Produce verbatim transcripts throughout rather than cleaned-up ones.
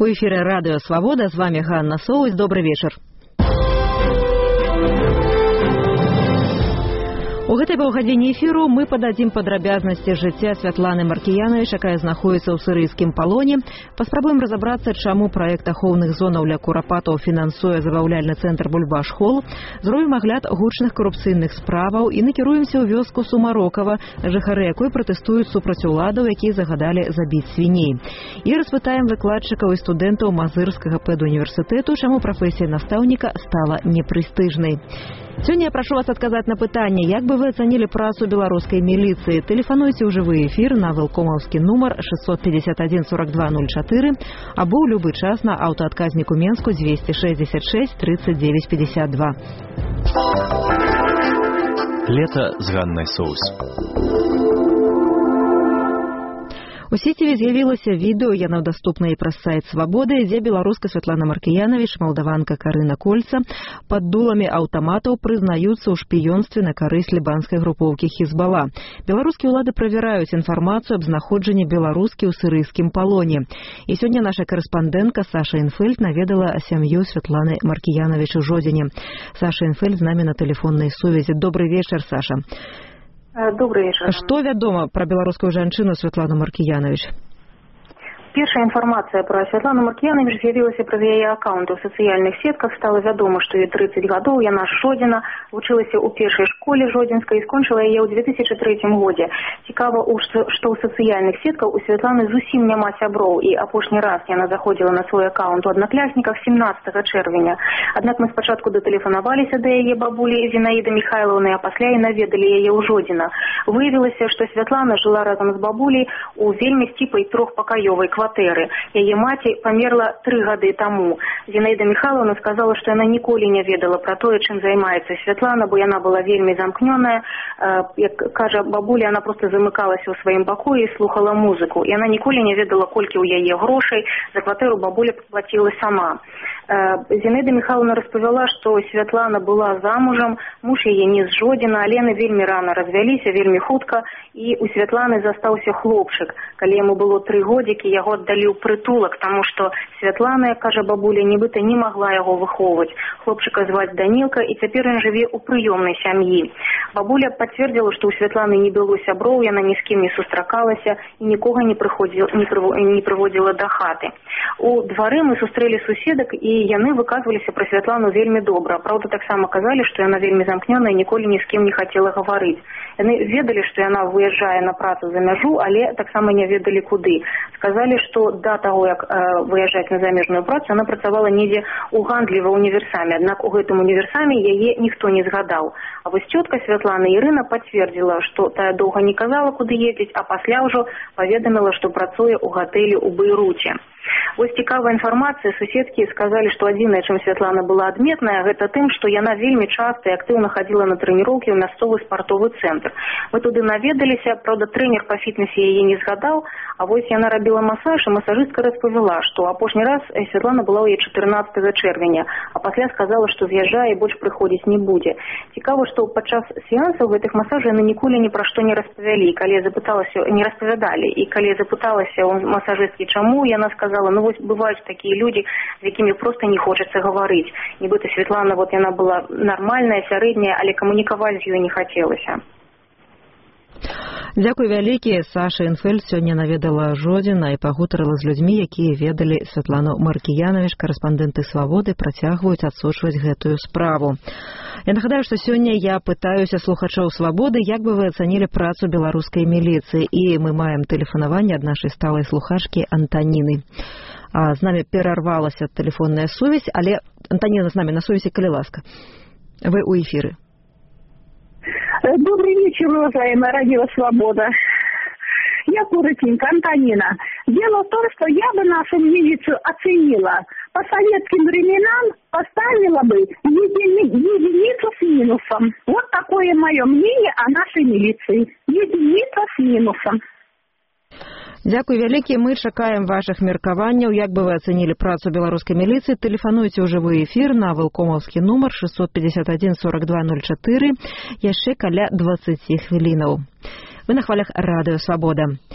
У эфире Радио Свобода, с вами Ганна Соус. Добрый вечер. У гэтай паўгадзіне эфіру мы пададзім падрабязнасці жыцця Святланы Маркіянавіч, якая знаходзіцца ў сірыйскім палоне. Паспрабуем разабрацца, чаму праект ахоўных зонаў для курапатаў фінансуе забаўляльны цэнтр Бульбаш-Холл. Зробім агляд гучных карупцыйных справаў і накіруемся ў вёску Сумарокава, жыхары якой пратэстуюць супраць уладаў, якія загадалі забіць свіней. І распытаем выкладчыкаў і студэнтаў Мазырскага педуніверсітэту, чаму прафесія настаўніка стала непрэстыжнай. Сёння я прашу вас адказаць на пытанне, як бы вы ацанілі працу беларускай міліцыі. Тэлефануйце ў жывы эфір на вэлкомаўскі нумар шестьсот пятьдесят один сорок два ноль четыре або ў любы час на аўтаадказніку Менску двести шестьдесят шесть тридцать девять пятьдесят два. Лето з Ганнай Соус. У сеціве з'явілася відэо, яно даступна і праз сайт Свабоды, дзе беларуска Святлана Маркіянавіч, малдаванка Карына Кольца пад дуламі аўтаматаў прызнаюцца ў шпіёнстве на карысць лібанскай групоўкі Хізбала. Беларускія ўлады правяраюць інфармацыю аб знаходжанні беларускі ў сірыйскім палоне. І сёння наша карэспандэнтка Саша Інфельд наведала сям'ю Святланы Маркіянавіч у Жодзіне. Саша Інфельд з намі на тэлефоннай сувязі. Добрый вечар, Саша. Добрый вечер. Што вядома пра беларускую жанчыну Святлану Маркіянавіч? Першая інфармацыя пра Святлану Маркіянавіч з'явілася праз яе аккаунт у сацыяльных сетках. Стала вядома, што ёй тридцать гадоў, яна з Жодзіна, вучылася ў першай школе Жодзінскай і скончыла яе ў две тысячи третьем годзе. Цікава, што ў сацыяльных сетках у Святланы зусім няма сяброў, і апошні раз яна заходзіла на свой аккаунт у аднакласніках семнадцатага чэрвеня. Аднак мы спачатку датэлефанаваліся да яе бабулі Зінаіды Міхайлаўны, а пасля і наведалі яе ў Жодзіна. Выявілася, што Святлана жыла разам з бабуляй у вельмі сціпай трохпакаёвай кватэры. Кватэры. Яе маці памерла тры гады таму. Зінаіда Міхайлаўна сказала, што яна ніколі не ведала пра тое, чым займаецца Святлана, бо яна была вельмі замкнёная. Як кажа бабуля, яна проста замыкалася ў сваім пакоі і слухала музыку. Яна ніколі не ведала, колькі ў яе грошай. За кватэру бабуля плаціла сама. Зінаіда Міхайлаўна распавяла, што Святлана была замужам, муж яе не з Жодзіна, але яны вельмі рана развяліся, вельмі хутка, і у Святланы застаўся хлопчык. Калі яму было тры годзікі, яго аддалі ў прытулак, таму што Святлана, кажа бабуля, нібыта не магла яго выхоўваць. Хлопчыка зваць Данілка, і цяпер ён жыве ў прыёмнай сям'і. Бабуля пацвердзіла, што ў Святланы не было сяброў, яна ні з кім не сустракалася і нікога не прыходзіла, не прыводзіла да хаты. У двары мы сустрэлі суседак, і яны выказваліся пра Святлану вельмі добра. Праўда, таксама казалі, што яна вельмі замкнёная і ніколі ні з кім не хацела гаварыць. Яны ведалі, што яна выязджае на працу за мяжу, але таксама не ведалі куды. Сказалі, што да таго, як э, выязджаць на замежную працу, яна працавала недзе ў гандлі ва універсаме. Аднак у гэтым універсаме яе ніхто не згадаў. А вось цётка Святланы Ірына пацвердзіла, што тая доўга не казала, куды ездзіць, а пасля ўжо паведаміла, што працуе ў гатэлі ў Бейруце. Вось цікавая інфармацыя. Суседкі сказалі, што адзінае, чым Святлана была адметная, гэта тым, што яна вельмі часта і актыўна хадзіла на трэніроўкі ў мясцовы спартовы цэнтр. Мы туды наведаліся, праўда, трэнер па фітнесе яе не згадаў, а вось яна рабіла масаж, і масажыстка распавяла, што апошні раз Святлана была ў яе чатырнаццатага чэрвеня, а пасля сказала, што з'язджае і больш прыходзіць не будзе. Цікава, што падчас сеансаў гэтых масажаў яны ніколі ні пра што не распавялі, і калі я запыталася, не распавядалі, і калі я запыталася ў масажысткі, чаму, яна сказала, ну вось бываюць такія людзі, з якімі проста не хочацца гаварыць. Нібыта Святлана, вот яна была нармальная, сярэдняя, але камунікаваць з ёй не хацелася. Дзякуй вялікі. Саша Інфельд сёння наведала Жодзіна і пагутарыла з людзьмі, якія ведалі Святлану Маркіянавіч. Карэспандэнты Свабоды працягваюць адсочваць гэтую справу. Я нагадаю, што сёння я пытаюся слухачоў Свабоды, як бы вы ацанілі працу беларускай міліцыі. І мы маем тэлефанаванне ад нашай сталай слухачкі Антаніны. А, з намі перарвалася тэлефонная сувязь, але Антаніна з намі на сувязі, калі ласка. Вы у эфіры. Добрый вечер, уважаемая Радио Свобода. Я коротенько, Антонина. Дело в том, что я бы нашу милицию оценила. По советским временам поставила бы едини, единицу с минусом. Вот такое мое мнение о нашей милиции. Единица с минусом. Дзякуй вялікі. Мы чакаем вашых меркаванняў. Як бы вы ацэнілі працу беларускай міліцыі? Тэлефануйце ў жывы эфір на вэлкомаўскі нумар шестьсот пятьдесят один сорок два ноль четыре. Яшчэ каля двадцать хвілінаў. Вы на хвалях Радыё Свабода.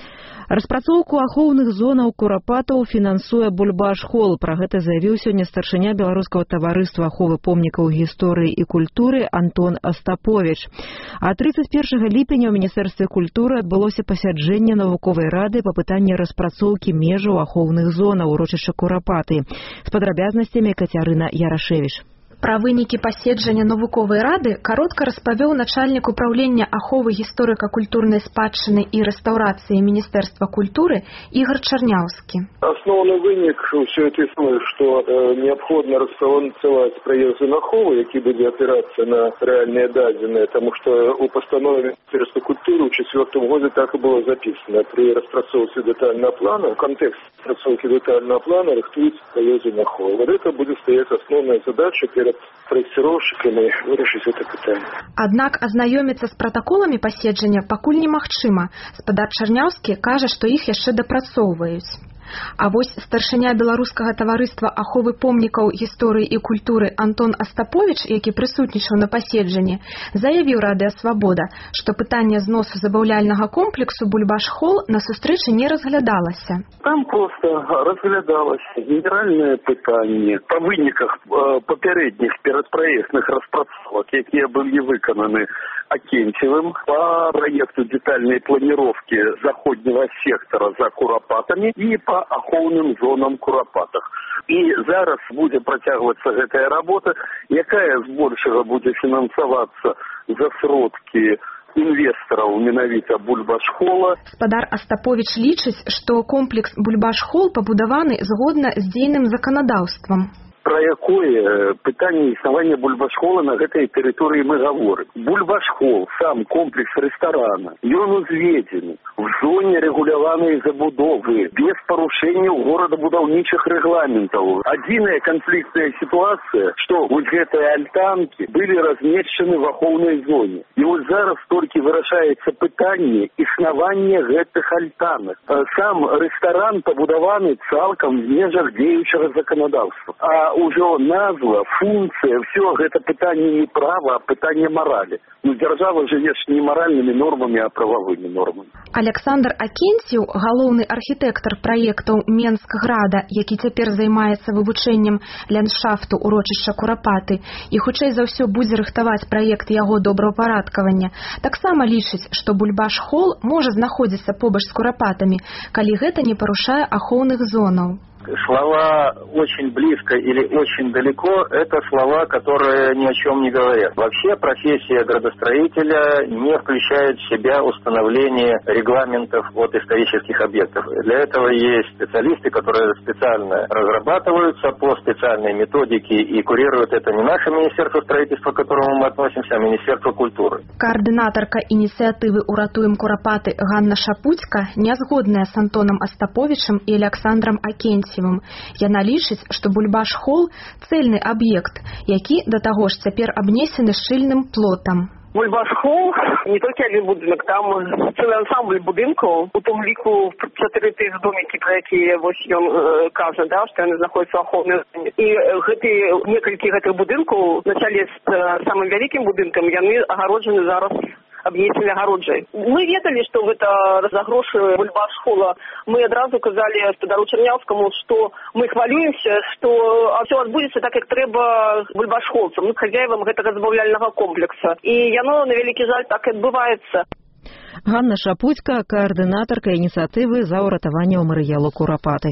Распрацоўку ахоўных зонаў курапатаў фінансуе Бульбаш-Холл. Пра гэта заявіў сёння старшыня Беларускага таварыства аховы помнікаў гісторыі і культуры Антон Астаповіч. А тридцать первого ліпеня ў Міністэрстве культуры адбылося пасяджэнне навуковай рады па пытанні распрацоўкі межаў ахоўных зонаў урочышча Курапаты. З падрабязнасцямі Кацярына Ярашевіч. Пра вынікі паседжання навуковай рады каротка распавёў начальнік управлення аховы гісторыка-культурнай спадчыны і рэстаўрацыі Міністэрства культуры Ігор Чарняўскі. Основны вынік усё это існуе, што э, неабходна расфінансаваць праект аховы, які будзе апірацца на рэальныя дадзеныя, таму што у пастанове Міністэрства культуры ў чацвёртым годзе так і было запісана. Пры распрацоўцы дэтальнага плана, у кантэксце распрацоўкі дэтальнага плана рыхтуецца праект аховы. Вот это будзе стаяць асноўная задача перед праектировщиками вырашыць это пытанне. Аднак азнаёміцца з пратаколамі паседжання пакуль немагчыма. Спадар Чарняўскі кажа, што іх яшчэ дапрацоўваюць. А вось старшыня Беларускага таварыства аховы помнікаў гісторыі і культуры Антон Астаповіч, які прысутнічаў на паседжанні, заявіў Радыё Свабода, што пытанне зносу забаўляльнага комплексу Бульбаш-Холл на сустрэчы не разглядалася. Там просто разглядалася генеральнае пытанне па выніках э, папярэдніх перадпраектных распрацовак, якія былі выкананы Акенцевым по проекту детальной планировки заходнего сектора за Курапатами и по ахоўным зонам Курапатах. И зараз будет протягиваться гэтая работа, якая збольшага будет финансоваться за сродки инвесторов менавіта Бульбаш-Холла. Спадар Астаповіч лічыць, што комплекс Бульбаш-Холл пабудаваны згодна з дзейным заканадаўствам. Про якое пытанне існавання Бульбаш-Холла на гэтай тэрыторыі мы гаворым. Бульбаш-Холл, сам комплекс рэстарана, ён узведзены в зоне рэгуляванай забудовы, без парушэнняў горадабудаўнічых рэгламентаў. Адзіная канфліктная сітуацыя, што вось гэтыя альтанкі былі размешчаны в ахоўнай зоне. І вось зараз толькі вырашаецца пытанне існавання гэтых альтанак. Сам рэстаран пабудаваны цалкам в межах дзеючага заканадаўства. А ўжо назва, функцыя, все гэта пытанне не права, а пытанне морали. Ну, дзяржава жыве ж не маральнымі нормамі, а прававымі нормамі. Александр Акенцеў, галоўны архітэктар праектаў Менскграда, які цяпер займаецца вывучэннем ландшафту урочышча Курапаты і хутчэй за ўсё будзе рыхтаваць праект яго добраўпарадкавання, таксама лічыць, што Бульбаш-Холл можа знаходзіцца побач з Курапатамі, калі гэта не парушае ахоўных зонаў. Слова «очень близко» или «очень далеко» – это слова, которые ни о чем не говорят. Вообще профессия градостроителя не включает в себя установление регламентов от исторических объектов. Для этого есть специалисты, которые специально разрабатываются по специальной методике и курируют это не наше Министерство строительства, к которому мы относимся, а Министерство культуры. Координаторка инициативы «Уратуем Курапаты» Ганна Шапуцька не згодная с Антоном Астаповичем и Александром Акенцевым. Яна лічыць, што Бульбаш-Холл – цэльны аб'ект, які да таго ж цяпер абнесены шчыльным плотам. Бульбаш-Холл не толькі адзін будынак, там цэлы ансамбль будынкаў, у том ліку чатыры тых домікі, пра якія вось ён э, кажа, да, што яны знаходзяцца ў ахоўнай зоне. І гэты некалькі гэтых будынкаў на чале з э, самым вялікім будынкам яны агароджаны зараз абнесены агароджай. Мы ведалі, што гэта за грошы Бульбаш-Холла. Мы адразу казалі спадару Чарняўскаму, што мы хвалюемся, што ўсё адбудзецца так, як трэба бульбаш-холцам, ну, хазяевам гэтага забаўляльнага комплекса. І яно, на вялікі жаль, так і адбываецца. Ганна Шапуцька, координаторка инициативы за уратаванне мемарыялу Курапаты.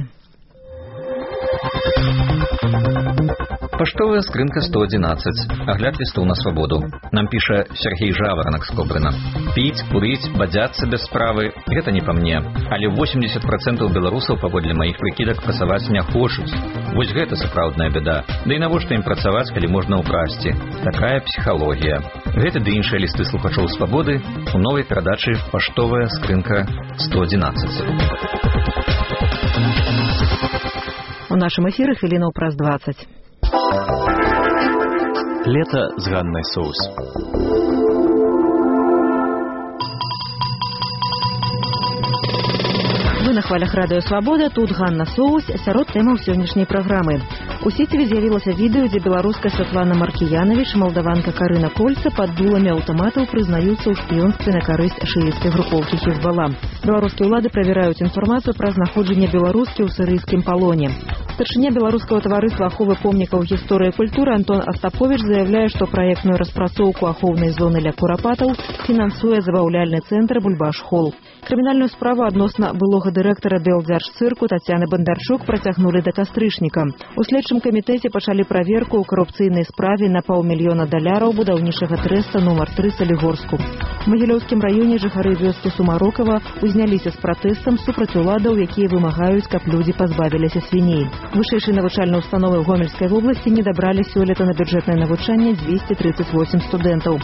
Паштовая скрынка сто одиннадцать. Агляд лістоў на свабоду. Нам піша Сергей Жаворонок з Кобрына. Піць, курыць, бадзяцца без справы – гэта не па мне. Але восемьдесят процентов беларусаў, паводле маіх прыкідак, працаваць не хочуць. Вось гэта сапраўдная бяда. Да і навошта ім працаваць, калі можна ўкрасці? Такая псіхалогія. Гэта ды іншыя лісты слухачоў свабоды у новай перадачы «Паштовая скрынка сто одиннадцать». У нашым эфіры хвілінаў праз двадцать. Лето с Ганной Соус. Вы на хвалях Радыё Свабода, тут Ганна Соус, сярод тэмаў сённяшняй праграмы. У сеціве з'явілася відэо, дзе беларуска Святлана Маркіянавіч і малдаванка Карына Кольца пад дуламі аўтаматаў прызнаюцца ў шпіёнстве на карысць шыіцкай групоўкі Хізбала. Беларускія ўлады правяраюць інфармацыю пра знаходжанне беларускі ў сірыйскім палоне. Старшыня беларускага таварыства аховы помнікаў гісторыі і культуры Антон Астапович заявляе, што праектную распрацоўку ахоўнай зоны для курапатаў фінансуе забаўляльны цэнтр «Бульбаш-Холл». Крымінальную справу адносна былога дырэктара Белдзяржцырку Тацяны Бандарчук працягнулі да кастрычніка. У следчым камітэце пачалі праверку ў карупцыйнай справе на паўмільёна даляраў будаўнічага трэста нумар тры Салігорску. У Магілёўскім раёне жыхары вёскі Сумарокава узняліся з пратэстам супраць уладаў, якія вымагаюць, каб людзі пазбавіліся свіней. Вышэйшай навучальнай установы ў Гомельскай вобласці не дабралі сёлета на бюджэтнае навучанне дзвесце трыццаць восем студэнтаў.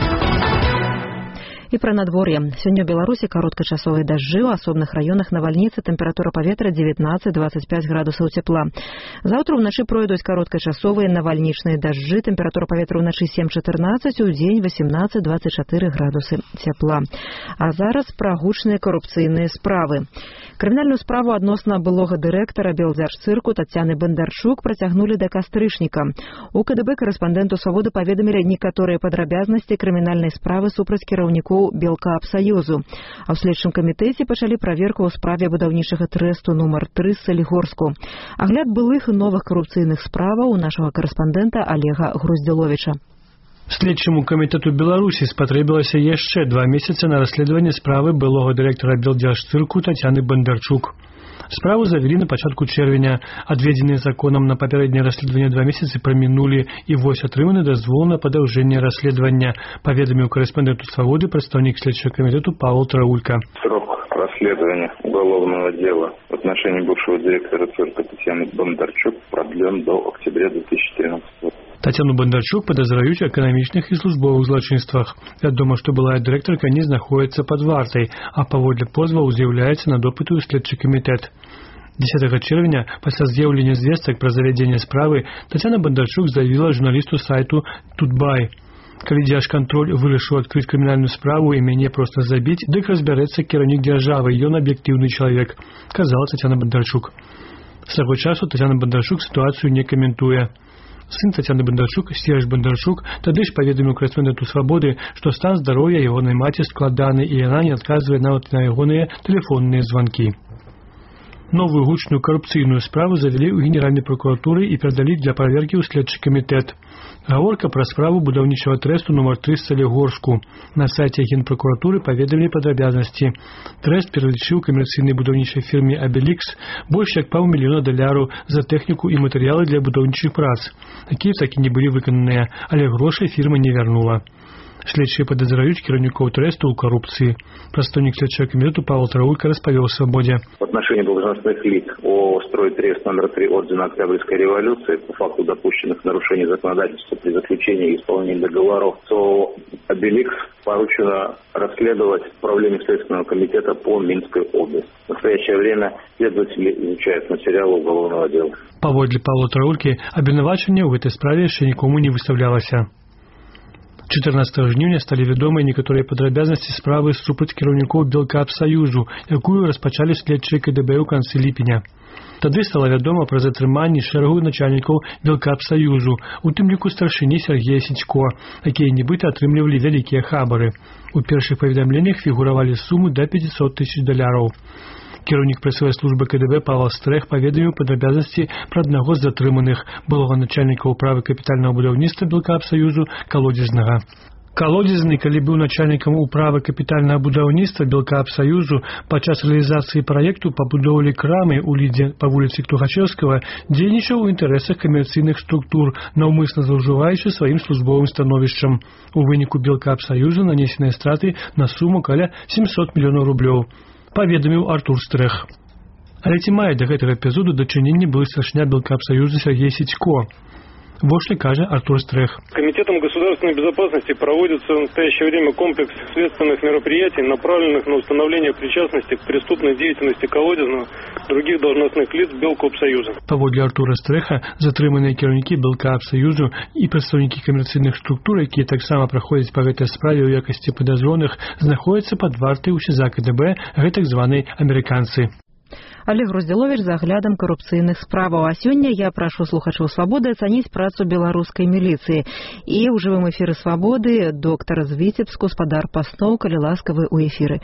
І пра надвор'е. Сёння ў Беларусі кароткачасовыя дажджы, у асобных раёнах навальніцы, тэмпература паветра дзевятнаццаць - дваццаць пяць градусаў цяпла. Заўтра ўначы пройдуць кароткачасовыя навальнічныя дажджы, тэмпература паветра ўначы сем - чатырнаццаць, у дзень васемнаццаць - дваццаць чатыры градусы цяпла. А зараз пра гучныя карупцыйныя справы. Крымінальную справу адносна былога дырэктара Белдзяржцырку Тацяны Бандарчук працягнулі да кастрычніка. У КДБ карэспандэнту «Свабоды» паведамілі некаторыя падрабязнасці крымінальнай справы супраць кіраўнікоў Белкаапсаюзу. А ў следчым камітэце пачалі праверку ў справе будаўнічага трэсту нумар тры Салігорску. Агляд былых і новых карупцыйных справаў у нашага карэспандэнта Олега Груздзіловіча. Следчаму камітэту Беларусі спатрэбілася яшчэ два месяцы на расследаванне справы былога дырэктара Белдзяржцырку Тацяны Бандарчук. Справу завялі на пачатку чэрвеня. Адведзеныя законам на папярэдняе расследаванне два месяцы прамінулі, і вось атрыманы дазвол на падаўжэнне расследавання, паведаміў карэспандэнту «Свободы» прадстаўнік следчага камітэту Павел Траулька. Срок расследования уголовного дела в отношении бывшего директора цирка Татьяны Бондарчук продлен до октября две тысячи тринадцатого. Тацяну Бандарчук падазраюць у эканамічных і службовых злачынствах. Вядома, што былая дырэктарка не знаходзіцца пад вартай, а паводле позваў з'яўляецца на допыты ў следчы камітэт. дзесятага чэрвеня, пасля з'яўлення звестак пра завядзенне справы, Тацяна Бандарчук заявіла журналісту сайту «Тутбай». Калі дзяржкантроль вырашыў адкрыць крымінальную справу і мяне проста забіць, дык разбярэцца кіраўнік дзяржавы, ён аб'ектыўны чалавек, казала Тацяна Бандарчук. З таго часу Тацяна Бандарчук сітуацыю не каментуе. Сын Тацяны Бандарчук, Серж Бандарчук, тады ж паведаміў карэспандэнту «Свабоды», што стан здароўя ягонай маці складаны і яна не адказвае нават на ягоныя тэлефонныя званкі. Новую гучную карупцыйную справу завялі ў Генеральнай прокуратуры і перадалі для праверкі ў следчы камітэт. Гаворка пра справу будаўнічага трэсту нумар тры Салігорску. На сайце Генпрокуратуры паведамілі падрабязнасці. Трэст пералічыў камерцыйнай будаўнічай фірме «Абелікс» больш як паўмільёна даляраў за тэхніку і матэрыялы для будаўнічых прац. Такія так і не былі выкананыя, але грошай фірма не вярнула. Следчыя падазраюць кіраўнікоў трэсту ў коррупции. Прадстаўнік следчага камітэту Павел Траулька распавёў «Свободе». В отношении должностных лиц о «Стройтрест» номер три Ордена Октябрьской революции по факту допущенных нарушений законодательства при заключении и исполнении договоров СО «Обеликс» поручено расследовать Управление Следственного комитета по Минской области. В настоящее время следователи изучают материалы уголовного дела. Паводле Павла Траулькі, абвінавачанне ў гэтай справе яшчэ нікому не выставлялася. чатырнаццатага жніўня сталі вядомыя некаторыя падрабязнасці справы супраць кіраўнікоў Белкаапсаюзу, якую распачалі следчыя КДБ ў канцы ліпеня. Тады стала вядома пра затрыманні шэрагу начальнікаў Белкаапсаюзу, у тым ліку старшыні Сергея Сідзько, якія нібыта атрымлівалі вялікія хабары. У першых паведамленнях фігуравалі сумы да пяцісот тысяч даляраў. Кіраўнік прэсавай службы КДБ Павел Стрэх паведаміў падрабязнасці пра аднаго з затрыманых, былога начальніка ўправы капітальнага будаўніцтва Белкаапсаюзу Калодзезнага. Калодзезны, калі быў начальнікам управы капітальнага будаўніцтва Белкаапсаюзу, падчас рэалізацыі праекту па будоўлі крамы ў Лідзе па вуліцы Тухачеўскага дзейнічаў у інтарэсах камерцыйных структур, наўмысна злоўжываючы сваім службовым становішчам. У выніку Белкаапсаюзу нанесеныя страты на суму каля сямсот мільёнаў рублёў, паведаміў Артур Стрэх. Але ці мае да гэтага эпізоду дачыненне былы старшыня Белкаапсаюзу Сергей Сідзько? Вот что кажет Артур Стрэх. Комитетом государственной безопасности проводится в настоящее время комплекс следственных мероприятий, направленных на установление причастности к преступной деятельности Колодезного и других должностных лиц Белкаапсаюза. Паводле Артура Стрэха, затрыманыя кіраўнікі Белкаапсаюзу і прадстаўнікі камерцыйных структур, якія таксама праходзяць па гэтай справе ў якасці падазроных, знаходзяцца пад вартай у СІЗА КДБ, гэтак званай амерыканцы. Олег Груздзіловіч за аглядам карупцыйных справаў. А сёння я прашу слухачоў «Свабоды» ацаніць працу беларускай міліцыі. І ў жывым эфіры «Свабоды» доктор з Віцебску, спадар Пастоў, калі ласкавы ў эфіры.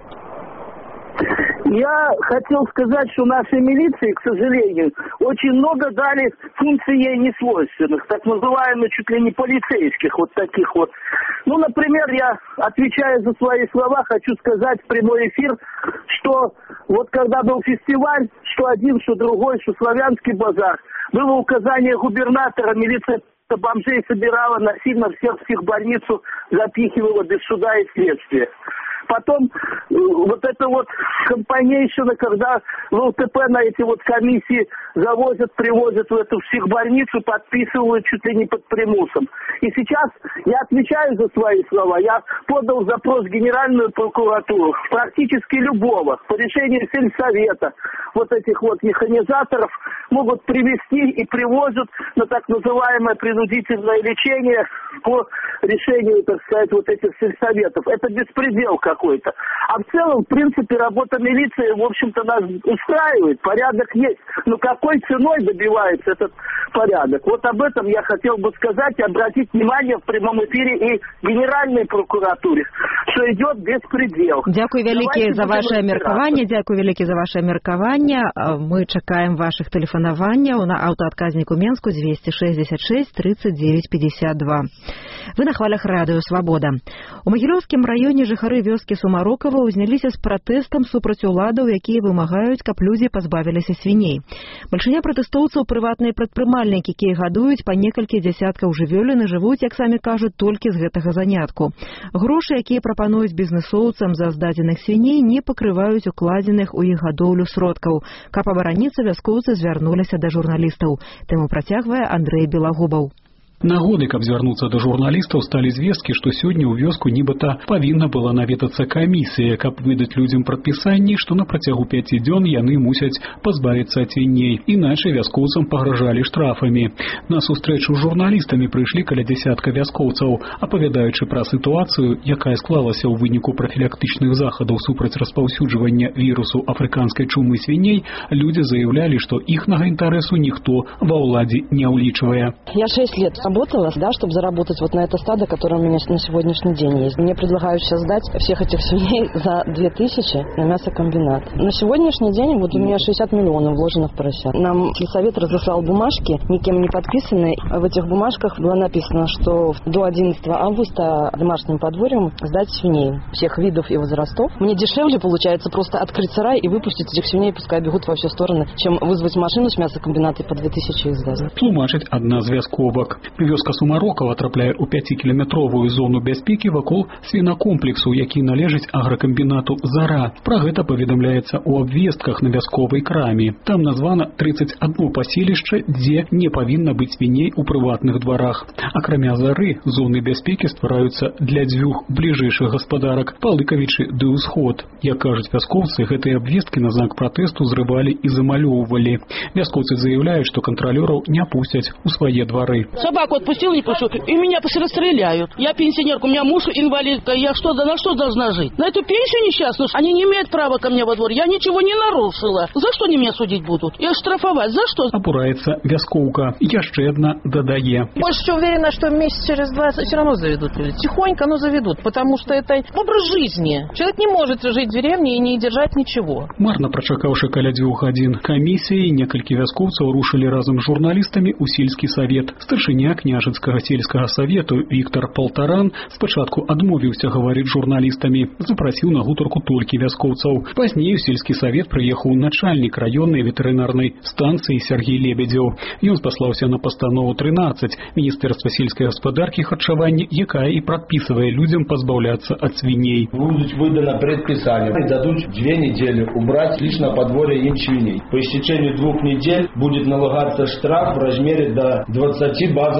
Я хотел сказать, что нашей милиции, к сожалению, очень много дали функций ей несвойственных, так называемых чуть ли не полицейских, вот таких вот. Ну, например, я, отвечая за свои слова, хочу сказать в прямой эфир, что вот когда был фестиваль, что один, что другой, что славянский базар, было указание губернатора, милиция бомжей собирала, насильно всех в психбольницу запихивала без суда и следствия. Потом вот это вот компанейшина, когда в ЛТП на эти вот комиссии завозят, привозят в эту психбольницу, подписывают чуть ли не под примусом. И сейчас я отвечаю за свои слова. Я подал запрос в Генеральную прокуратуру практически любого по решению сельсовета. Вот этих вот механизаторов могут привести и привозят на так называемое принудительное лечение по решению, так сказать, вот этих сельсоветов. Это беспредел какой-то. А в целом, в принципе, работа милиции, в общем-то, нас устраивает. Порядок есть. Но какой ценой добивается этот порядок? Вот об этом я хотел бы сказать и обратить внимание в прямом эфире и Генеральной прокуратуре, что идет беспредел. Дякую вялікі за ваше меркаванне. Дякую вялікі за ваше меркаванне. Мы чакаем ваших тэлефанаванняў на аўтаадказніку Менску двести шестьдесят шесть тридцать девять пятьдесят два. Вы на хвалях радыё «Свабода». У Магілёўскім раёне жыхары вёскі Сумарокава ўзняліся з пратэстам супраць уладаў, якія вымагаюць, каб людзі пазбавіліся свіней. Бальшыня пратэстоўцаў прыватныя прадпрымальнікі, якія гадуюць па некалькі дзясяткаў жывёлін і жывуць, як самі кажуць, толькі з гэтага занятку. Грошы, якія прапануюць бізнэсоўцам за здадзеных свіней, не пакрываюць укладзеных у іх гадоўлю сродкаў. Каб абараніцца, вяскоўцы звярнуліся да журналістаў. Тэму працягвае Андрэй Белагубаў. Нагодай, каб звярнуцца да журналістаў, сталі звесткі, што сёння ў вёску нібыта павінна была наведацца камісія, каб выдаць людзям прадпісанні, што на працягу пяці дзён яны мусяць пазбавіцца ад свіней. Іначай вяскоўцам пагражалі штрафамі. На сустрэчу з журналістамі прыйшлі каля дзясятка вяскоўцаў. Апавядаючы пра сітуацыю, якая склалася ў выніку прафілактычных захадаў супраць распаўсюджвання вірусу афрыканскай чумы свіней, людзі заяўлялі, што іхнага інтарэсу ніхто ва ўладзе не ўлічвае. Я шесть лет работала, да, чтобы заработать вот на это стадо, которое у меня на сегодняшний день есть. Мне предлагают сейчас сдать всех этих свиней за две тысячи на мясокомбинат. На сегодняшний день вот у меня шестьдесят миллионов вложено в поросят. Нам сельсовет разослал бумажки, никем не подписанные. В этих бумажках было написано, что до одиннадцатого августа домашним подворьем сдать свиней всех видов и возрастов. Мне дешевле получается просто открыть сарай и выпустить этих свиней, пускай бегут во все стороны, чем вызвать машину с мясокомбината и по две тысячи их сдать. Тлумачыць адна з вясковак. Вёска Сумарокава трапляе ў пяцікіламетровую зону бяспекі вакол свінакомплексу, які належыць агракамбінату «Зара». Пра гэта паведамляецца ў абвестках на вясковай краме. Там названа тридцать одно паселішча, дзе не павінна быць свіней у прыватных дварах. Акрамя «Зары», зоны бяспекі ствараюцца для дзвюх бліжэйшых гаспадарак – Палыкавічы ды Ўсход. Як кажуць вяскоўцы, гэтыя абвесткі на знак пратэсту зрывалі і замалёўвалі. Вяскоўцы заяўляюць, што кантралёраў не пусцяць у свае двары. Собаку отпустил, не пущу, и меня расстреляют. Я пенсионерка, у меня муж инвалидка, я что, да на что должна жить? На эту пенсию несчастную? Они не имеют права ко мне во двор, я ничего не нарушила. За что они меня судить будут? И штрафовать, за что? Апураецца вяскоўка. Яшчэ адна дадае. Больше уверена, что месяц через два все равно заведут люди. Тихонько, но заведут, потому что это образ жизни. Человек не может жить в деревне и не держать ничего. Марна прачакаўшы каля дзвюх гадзін камісіі, некалькі вяскоўцаў рушылі разам з журналістамі ў сельскі савет. Старшыня княжацкага сельскага савету Віктор Полтаран спачатку адмовіўся гаварыць журналістамі, запрасіў на гутарку толькі вяскоўцаў. Пазней у сельскі савет прыехаў начальнік раённай ветэрынарнай станцыі Сергей Лебедзеў. Ён спаслаўся на пастанову трынаццаць Міністэрства сельскай гаспадаркі і харчавання, якая і прадпісвае людзям пазбаўляцца ад свіней. Будуть выдано предписание, дадут две недели убрать лишь на подворье им свиней. По истечению двух недель будет налагаться штраф в размере до двадцати базовых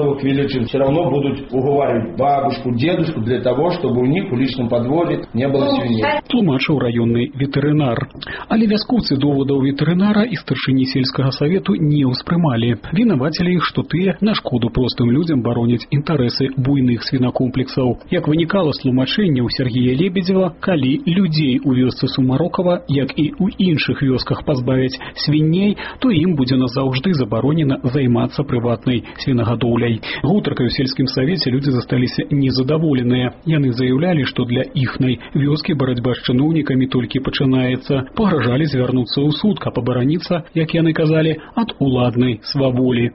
готовы к величию, все равно будут уговаривать бабушку, дедушку для того, чтобы у них в личном подворье не было свиней. Тлумачыў раённы ветэрынар. Але вяскоўцы доводаў ветэрынара і старшыні сельскага савету не ўспрымалі. Вінавацілі іх, што тыя на шкоду простым людзям бароняць інтарэсы буйных свінакомплексаў. Як вынікала з тлумачэнняў Сергея Лебедзева, калі людзей у вёсцы Сумарокава, як і ў іншых вёсках пазбавяць свіней, то ім будзе назаўжды забаронена займацца прыватнай свінагадоўляй. Гутаркай у сельскім савеце людзі засталіся незадаволеныя. Яны заявлялі, што для іхнай вёскі барацьба з чыноўнікамі толькі пачынаецца. Пагражалі звярнуцца ў суд, каб абараніцца, як яны казалі, ад уладнай сваволі.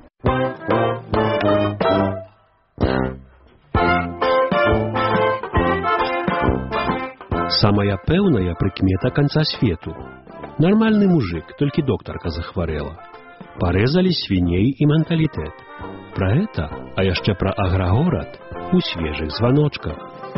Самая пэўная прыкмета канца свету. Нармальны мужик, толькі доктарка захварэла. Парэзалі свіней і менталітэт. Пра гэта, а яшчэ пра аграгорад у свежых званочках.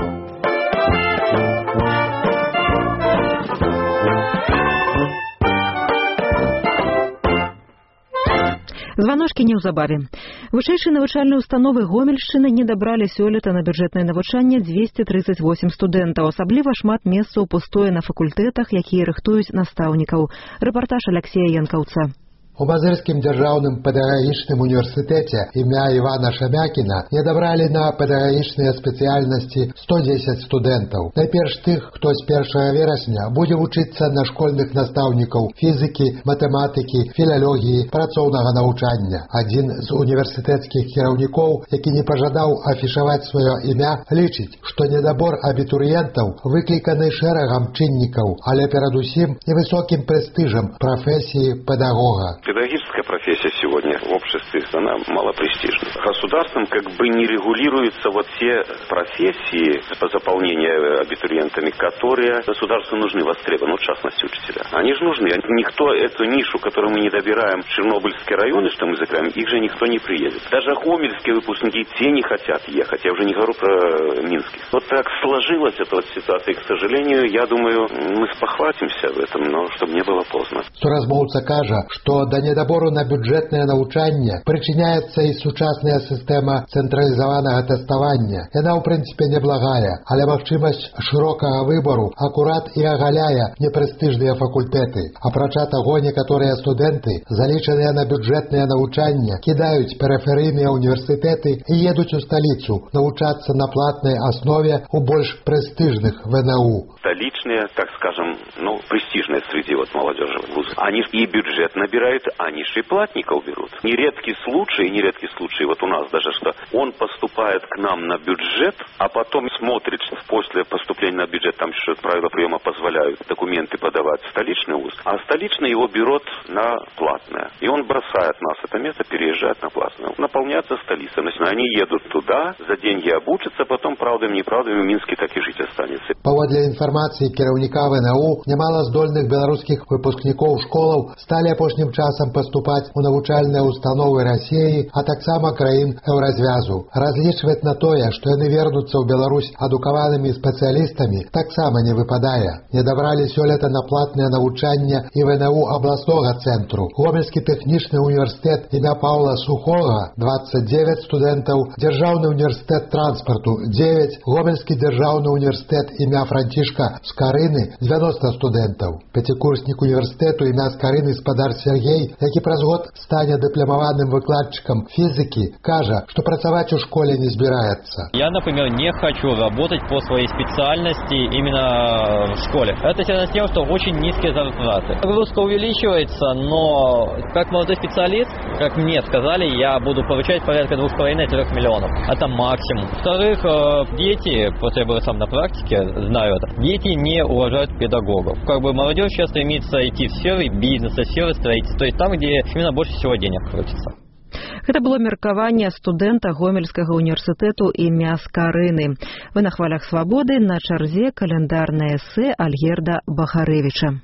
Званочкі неўзабаве. Вышэйшыя навучальныя установы Гомельшчыны не дабралі сёлета на бюджэтнае навучанне дзвесце трыццаць восем студэнтаў. Асабліва шмат месцаў пустое на факультэтах, якія рыхтуюць настаўнікаў. Рэпартаж Алексея Янкаўца. У Мазырскім дзяржаўным педагагічным універсітэце імя Івана Шамякіна не дабралі на педагагічныя спецыяльнасці сто дзесяць студэнтаў. Найперш тых, хто з першага верасня будзе вучыцца на школьных настаўнікаў фізікі, матэматыкі, філалогіі, працоўнага навучання. Адзін з універсітэцкіх кіраўнікоў, які не пажадаў афішаваць сваё імя, лічыць, што недабор абітурыентаў выкліканы шэрагам чыннікаў, але перадусім невысокім прэстыжам прафесіі педагога. Педагогическая профессия сегодня в обществе, она малопрестижна. Государством как бы не регулируются вот те профессии по заполнению абитуриентами, которые государству нужны, востребованы, в частности учителя. Они же нужны. Никто эту нишу, которую мы не добираем, Чернобыльские районы, что мы закроем, их же никто не приедет. Даже гомельские выпускники, те не хотят ехать. Я уже не говорю про минских. Вот так сложилась эта вот ситуация, и, к сожалению, я думаю, мы спохватимся в этом, но чтобы не было поздно. Суразмоўца кажа, што да недабору на бюджэтнае навучанне прычыняецца і сучасная сістэма цэнтралізаванага тэставання. Яна, ў прынцыпе, неблагая, але магчымасць шырокага выбару акурат і агаляе непрэстыжныя факультэты. Апрача таго, некаторыя студэнты, залічаныя на бюджэтнае навучанне, кідаюць перыферыйныя універсітэты і едуць у сталіцу навучацца на платнай аснове у больш прэстыжных вэ эн у. Столичные, так скажем, ну, престижные среди вот молодежи вузов, они и бюджет набирают, они же и платников берут. Нередкий случай, нередкий случай, вот у нас даже, что он поступает к нам на бюджет, а потом смотрит, что после поступления на бюджет, там еще правила приема позволяют документы подавать в столичный вуз, а столичный его берет на платное. И он бросает нас это место, переезжает на платное. Наполняется столица. Они едут туда, за деньги обучатся, потом правдами, неправдами в Минске так и жить останется. Паводле інфармацыі кіраўніка вэ эн у, нямала здольных беларускіх выпускнікоў школаў сталі апошнім часам паступаць у навучальныя установы Расіі, а таксама краін Еўразвязу. Разлічваць на тое, што яны вернуцца ў Беларусь адукаванымі спецыялістамі, таксама не выпадае. Не дабралі сёлета на платнае навучанне і вэ эн у абласнога цэнтру. Гомельскі тэхнічны універсітэт імя Паўла Сухога двадцать девять студэнтаў, Дзяржаўны універсітэт транспарту девять, Гомельскі дзяржаўны універсітэт імя Францішка Скарыны девяносто студэнтаў. Пяцікурснік універсітэту імя Скарыны спадар Сергей, які праз год стане дыпломаваным выкладчыкам фізікі, кажа, што працаваць у школе не збіраецца. Я, например, не хочу работать по своей специальности именно в школе. Это связано с тем, что очень низкие зарплаты. Нагрузка увеличивается, но как молодой специалист, как мне сказали, я буду получать порядка двух с половиной-трех миллионов. Это максимум. Во-вторых, дети, после я был сам на практике, знаю это, дети не уважают педагогов. Как бы молодежь сейчас стремится идти в сферы бизнеса, в сферы строительства, то есть там, где именно больше всего денег крутится. Гэта было меркаванне студэнта Гомельскага універсітэту імя Скарыны. Вы на хвалях свабоды, на чарзе каляндарнае эсэ Альгерда Бахарэвіча.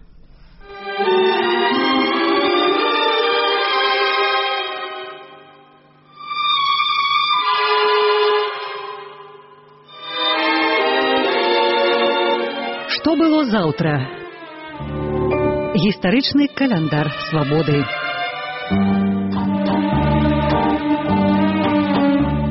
Што было заўтра? Гістарычны каляндар свабоды.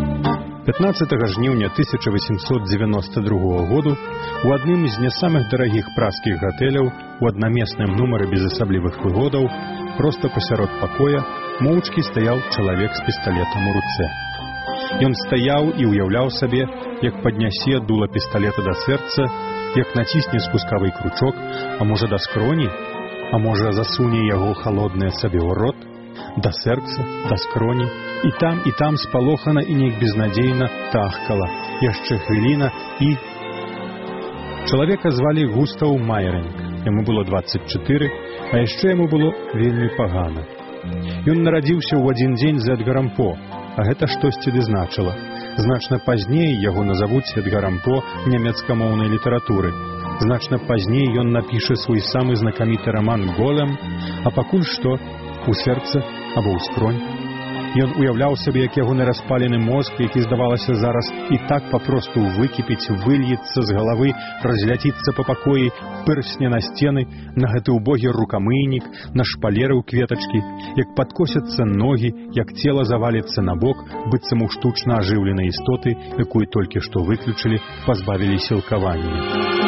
пятнадцатага жніўня тысяча восемьсот девяносто другого году у адным з не самых дарагіх праскіх гатэляў у аднамесным нумары без асаблівых выгодаў проста пасярод пакоя моўчкі стаяў чалавек з пісталетам у руцэ. Ён стаяў і ўяўляў сабе, як паднясе дула пісталета да сэрца, як націсне спускавы кручок, а можа да скроні, а можа засуне яго халоднае сабе ў рот, да сэрца, да скроні, і там, і там спалохана і неяк безнадзейна тахкала. Яшчэ хвіліна і... Чалавека звалі Густаў Майерынг. Яму было дваццаць чатыры, а яшчэ яму было вельмі пагана. Ён нарадзіўся ў адзін дзень з Эдгарам По, а гэта штосьці ды значыла. Значна пазней яго назавуць Эдгарам По нямецкамоўнай літаратуры. Значна пазней ён напіша свой самы знакаміты раман «Голем», а пакуль што у сэрца або ў скронь. Ён уяўляў сабе, як ягоны распалены мозг, які, здавалася, зараз і так папросту выкіпіць, выльецца з галавы, разляціцца па пакоі, пырсне на сцены, на гэты убогі рукамыйнік, на шпалеры ў кветачкі, як падкосяцца ногі, як цела заваліцца на бок, быццам у штучна ажыўленай істоты, якую толькі што выключылі, пазбавілі сілкавання.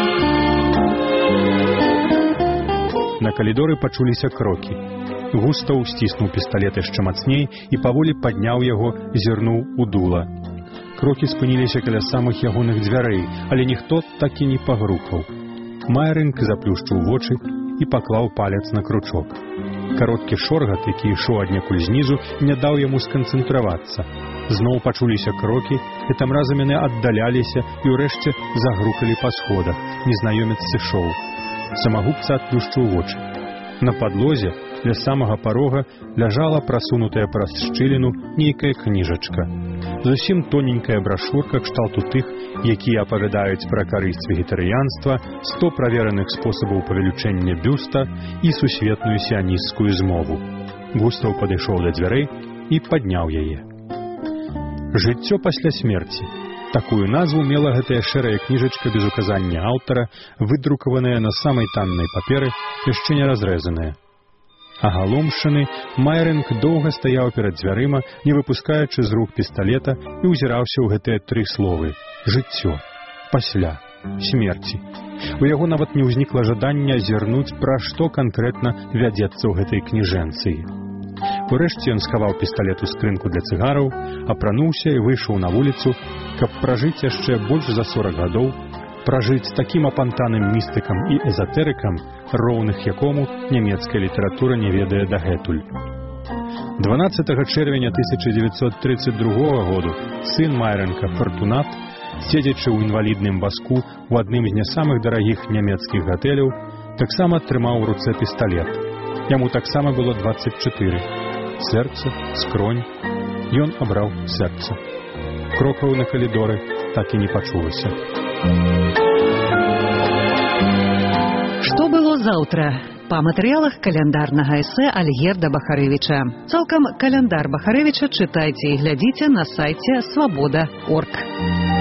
На калідоры пачуліся крокі. Густаў сціснуў пісталет яшчэ мацней і паволі падняў яго, зірнуў у дула. Крокі спыніліся каля самых ягоных дзвярэй, але ніхто так і не пагрукаў. Майерынг заплюшчыў вочы і паклаў палец на кручок. Кароткі шоргат, які ішоў аднекуль знізу, не даў яму сканцэнтравацца. Зноў пачуліся крокі, і там разам яны аддаляліся і ўрэшце загрукалі па сходах. Незнаёмец сышоў. Самагубца адплюшчыў вочы. На падлозе, ля самага парога, ляжала прасунутая праз шчыліну нейкая кніжачка. Зусім тоненькая брашурка кшталту тых, якія апавядаюць пра карысць вегетарыянства, сто правераных спосабаў павелічэння бюста і сусветную сіанісцкую змову. Густаў падышоў да дзвярэй і падняў яе. «Жыццё пасля смерці». Такую назву мела гэтая шэрая кніжачка без указання аўтара, выдрукаваная на самай таннай паперы, яшчэ не разрэзаная. Агаломшаны, Майерынг доўга стаяў перад дзвярыма, не выпускаючы з рук пісталета, і ўзіраўся ў гэтыя тры словы: жыццё, пасля, смерці. У яго нават не ўзнікла жадання зірнуць, пра што канкрэтна вядзецца ў гэтай кніжэнцыі. Урэшце ён схаваў пісталет у скрынку для цыгараў, апрануўся і выйшаў на вуліцу, каб пражыць яшчэ больш за сорак гадоў, пражыць такім апантаным містыкам і эзатэрыкам, роўных якому нямецкая літаратура не ведае дагэтуль. дванаццатага чэрвеня тысяча дзевяцьсот трыццаць другога году сын Майерынга Фартунат, седзячы ў інвалідным вазку ў адным з не самых дарагіх нямецкіх гатэляў, таксама трымаў у руцэ пісталет. Яму таксама было дваццаць чатыры. Сэрца, скронь. Ён абраў сэрца. Крокаў на калідоры так і не пачулася. Што было заўтра? Па матэрыялах каляндарнага эсэ Альгерда Бахарэвіча. Цалкам каляндар Бахарэвіча чытайце і глядзіце на сайце свабода точка орг.